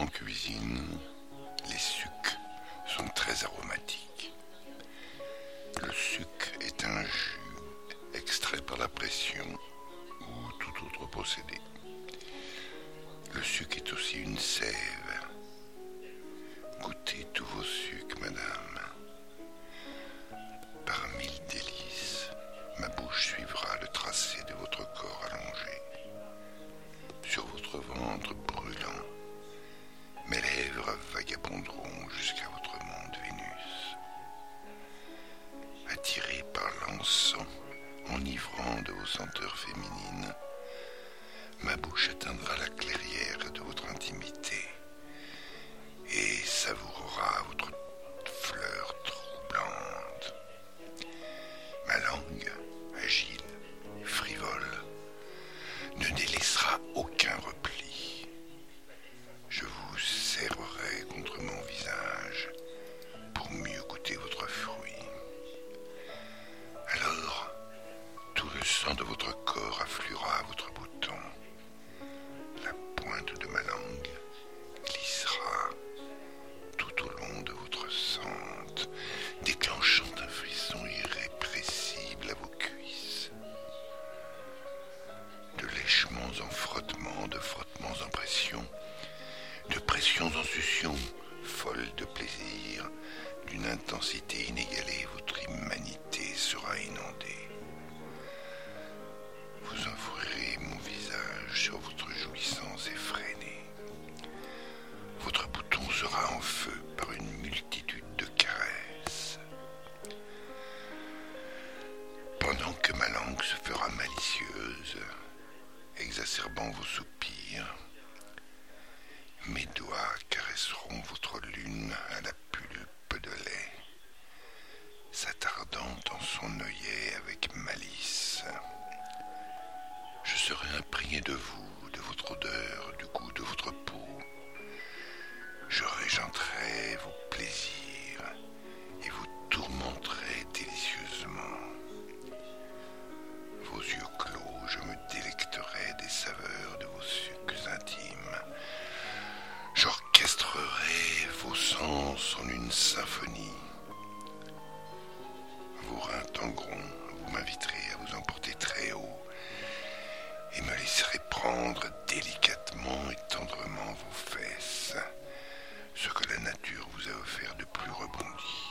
cuisine, les sucs sont très aromatiques. Le suc est un jus extrait par la pression ou tout autre procédé. Le suc est aussi une sève. Goûtez tous vos sucs, madame. Par mille délices, ma bouche suivra le tracé de votre corps allongé. Sur votre ventre brûlant, mes lèvres vagabonderont jusqu'à votre monde Vénus. Attiré par l'encens enivrant de vos senteurs féminines, ma bouche atteindra la clairière de votre intimité et savourera votre fleur troublante. Ma langue, agile, frivole, ne délaissera aucun repli. Je vous serrerai contre mon visage pour mieux goûter votre fruit. Alors, tout le sang de votre corps affluera à votre bouton. La pointe de ma langue glissera tout au long de votre sente, déclenchant un frisson irrépressible à vos cuisses. De lèchements en frottements, de frottements en pression, de pressions en succion, folle de plaisir, d'une intensité inégalée, votre humanité sera inondée. Vous enfourrez mon visage sur votre jouissance effrénée. Votre bouton sera en feu par une multitude de caresses. Pendant que ma langue se fera malicieuse, exacerbant vos soupirs, mes doigts caresseront votre lune à la pulpe de lait, s'attardant dans son œillet avec malice. Je serai imprégné de vous, de votre odeur, du goût de votre peau. Je régenterai vos plaisirs et vous tourmenterai délicieusement. Vos yeux clos, je me délecterai des saveurs de vos sucs intimes. J'orchestrerai vos sens en une symphonie. Vos reins tangueront, vous m'inviterez à vous emporter très haut et me laisserez prendre délicatement et tendrement vos fesses, ce que la nature vous a offert de plus rebondi.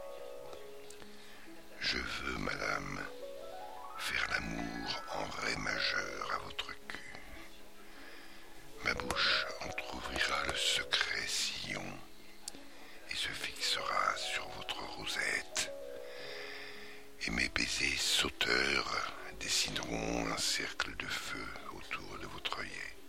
Je veux, madame, faire l'amour en ré majeur à votre cul. Ma bouche entr'ouvrira le secret sillon et se fixera sur votre rosette, et mes baisers sauteurs dessineront un cercle de feu autour de votre œillet.